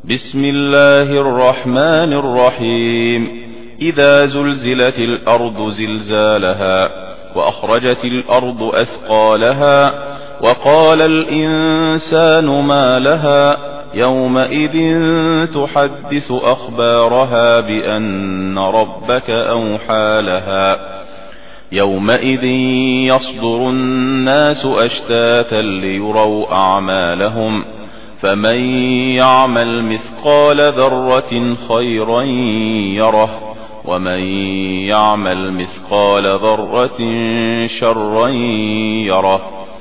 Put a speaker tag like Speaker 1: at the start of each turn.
Speaker 1: بسم الله الرحمن الرحيم. إذا زلزلت الأرض زلزالها وأخرجت الأرض أثقالها وقال الإنسان ما لها يومئذ تحدث أخبارها بأن ربك أوحى لها يومئذ يصدر الناس أشتاتا ليروا أعمالهم فمن يعمل مثقال ذرة خيرا يره ومن يعمل مثقال ذرة شرا يره